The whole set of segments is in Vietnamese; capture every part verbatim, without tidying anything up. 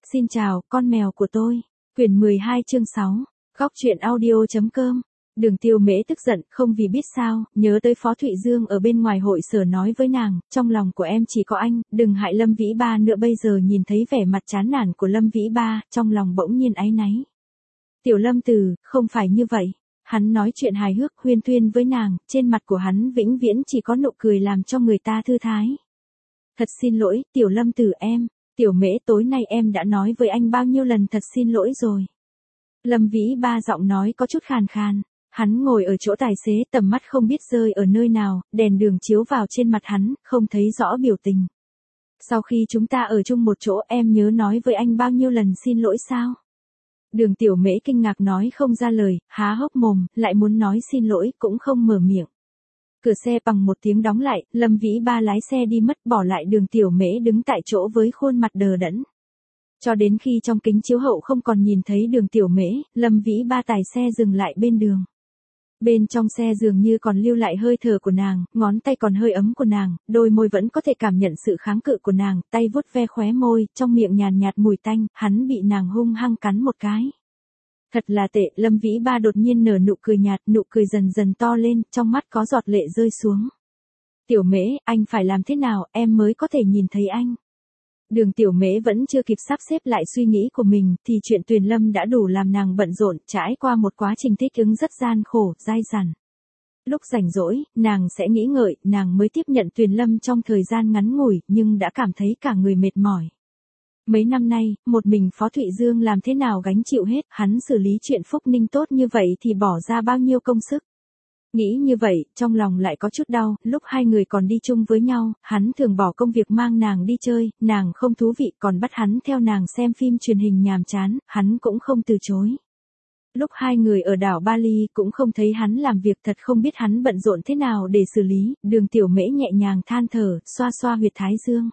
Xin chào, con mèo của tôi. Quyển mười hai chương sáu. Góc truyện audio.com. Đường Tiêu Mễ tức giận, không vì biết sao, nhớ tới Phó Thụy Dương ở bên ngoài hội sở nói với nàng, trong lòng của em chỉ có anh, đừng hại Lâm Vĩ Ba nữa. Bây giờ nhìn thấy vẻ mặt chán nản của Lâm Vĩ Ba, trong lòng bỗng nhiên áy náy. Tiểu Lâm Tử, không phải như vậy. Hắn nói chuyện hài hước huyên thuyên với nàng, trên mặt của hắn vĩnh viễn chỉ có nụ cười làm cho người ta thư thái. Thật xin lỗi, Tiểu Lâm Tử em. Tiểu Mễ, tối nay em đã nói với anh bao nhiêu lần thật xin lỗi rồi. Lâm Vĩ Ba giọng nói có chút khàn khàn. Hắn ngồi ở chỗ tài xế, tầm mắt không biết rơi ở nơi nào, đèn đường chiếu vào trên mặt hắn, không thấy rõ biểu tình. Sau khi chúng ta ở chung một chỗ, em nhớ nói với anh bao nhiêu lần xin lỗi sao? Đường Tiểu Mễ kinh ngạc nói không ra lời, há hốc mồm, lại muốn nói xin lỗi, cũng không mở miệng. Cửa xe bằng một tiếng đóng lại, Lâm Vĩ Ba lái xe đi mất, bỏ lại Đường Tiểu Mễ đứng tại chỗ với khuôn mặt đờ đẫn. Cho đến khi trong kính chiếu hậu không còn nhìn thấy Đường Tiểu Mễ, Lâm Vĩ Ba tài xe dừng lại bên đường. Bên trong xe dường như còn lưu lại hơi thở của nàng, ngón tay còn hơi ấm của nàng, đôi môi vẫn có thể cảm nhận sự kháng cự của nàng, tay vuốt ve khóe môi, trong miệng nhàn nhạt mùi tanh, hắn bị nàng hung hăng cắn một cái. Thật là tệ, Lâm Vĩ Ba đột nhiên nở nụ cười nhạt, nụ cười dần dần to lên, trong mắt có giọt lệ rơi xuống. Tiểu Mễ, anh phải làm thế nào, em mới có thể nhìn thấy anh? Đường Tiểu Mễ vẫn chưa kịp sắp xếp lại suy nghĩ của mình, thì chuyện Tuyền Lâm đã đủ làm nàng bận rộn, trải qua một quá trình thích ứng rất gian khổ, dai dẳng. Lúc rảnh rỗi, nàng sẽ nghĩ ngợi, nàng mới tiếp nhận Tuyền Lâm trong thời gian ngắn ngủi, nhưng đã cảm thấy cả người mệt mỏi. Mấy năm nay, một mình Phó Thụy Dương làm thế nào gánh chịu hết, hắn xử lý chuyện Phúc Ninh tốt như vậy thì bỏ ra bao nhiêu công sức. Nghĩ như vậy, trong lòng lại có chút đau, lúc hai người còn đi chung với nhau, hắn thường bỏ công việc mang nàng đi chơi, nàng không thú vị còn bắt hắn theo nàng xem phim truyền hình nhàm chán, hắn cũng không từ chối. Lúc hai người ở đảo Bali cũng không thấy hắn làm việc, thật không biết hắn bận rộn thế nào để xử lý. Đường Tiểu Mễ nhẹ nhàng than thở, xoa xoa huyệt thái dương.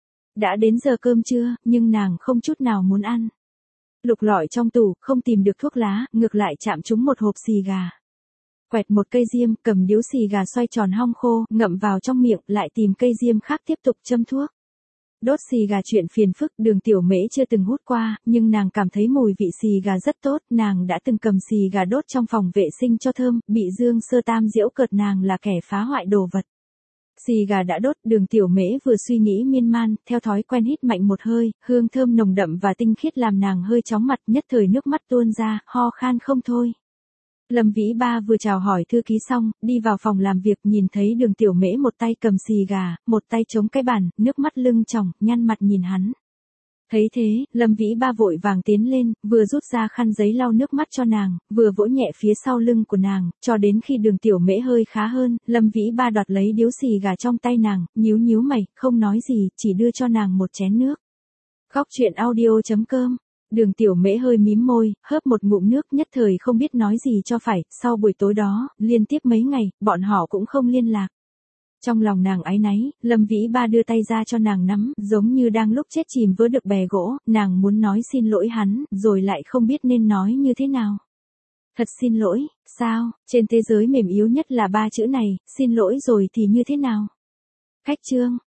Đã đến giờ cơm trưa, nhưng nàng không chút nào muốn ăn. Lục lọi trong tủ, không tìm được thuốc lá, ngược lại chạm trúng một hộp xì gà. Quẹt một cây diêm, cầm điếu xì gà xoay tròn hong khô, ngậm vào trong miệng, lại tìm cây diêm khác tiếp tục châm thuốc. Đốt xì gà chuyện phiền phức, Đường Tiểu Mễ chưa từng hút qua, nhưng nàng cảm thấy mùi vị xì gà rất tốt, nàng đã từng cầm xì gà đốt trong phòng vệ sinh cho thơm, bị Dương Sơ Tam giễu cợt nàng là kẻ phá hoại đồ vật. Xì gà đã đốt, Đường Tiểu Mễ vừa suy nghĩ miên man, theo thói quen hít mạnh một hơi, hương thơm nồng đậm và tinh khiết làm nàng hơi chóng mặt, nhất thời nước mắt tuôn ra, ho khan không thôi. Lâm Vĩ Ba vừa chào hỏi thư ký xong, đi vào phòng làm việc, nhìn thấy Đường Tiểu Mễ một tay cầm xì gà, một tay chống cái bàn, nước mắt lưng tròng, nhăn mặt nhìn hắn. Thấy thế, Lâm Vĩ Ba vội vàng tiến lên, vừa rút ra khăn giấy lau nước mắt cho nàng, vừa vỗ nhẹ phía sau lưng của nàng, cho đến khi Đường Tiểu Mễ hơi khá hơn, Lâm Vĩ Ba đoạt lấy điếu xì gà trong tay nàng, nhíu nhíu mày, không nói gì, chỉ đưa cho nàng một chén nước. Góc truyện audio.com. Đường Tiểu Mễ hơi mím môi, hớp một ngụm nước, nhất thời không biết nói gì cho phải. Sau buổi tối đó, liên tiếp mấy ngày, bọn họ cũng không liên lạc. Trong lòng nàng áy náy, Lâm Vĩ Ba đưa tay ra cho nàng nắm, giống như đang lúc chết chìm vớ được bè gỗ, nàng muốn nói xin lỗi hắn, rồi lại không biết nên nói như thế nào. Thật xin lỗi, sao, trên thế giới mềm yếu nhất là ba chữ này, xin lỗi rồi thì như thế nào? Khách chương.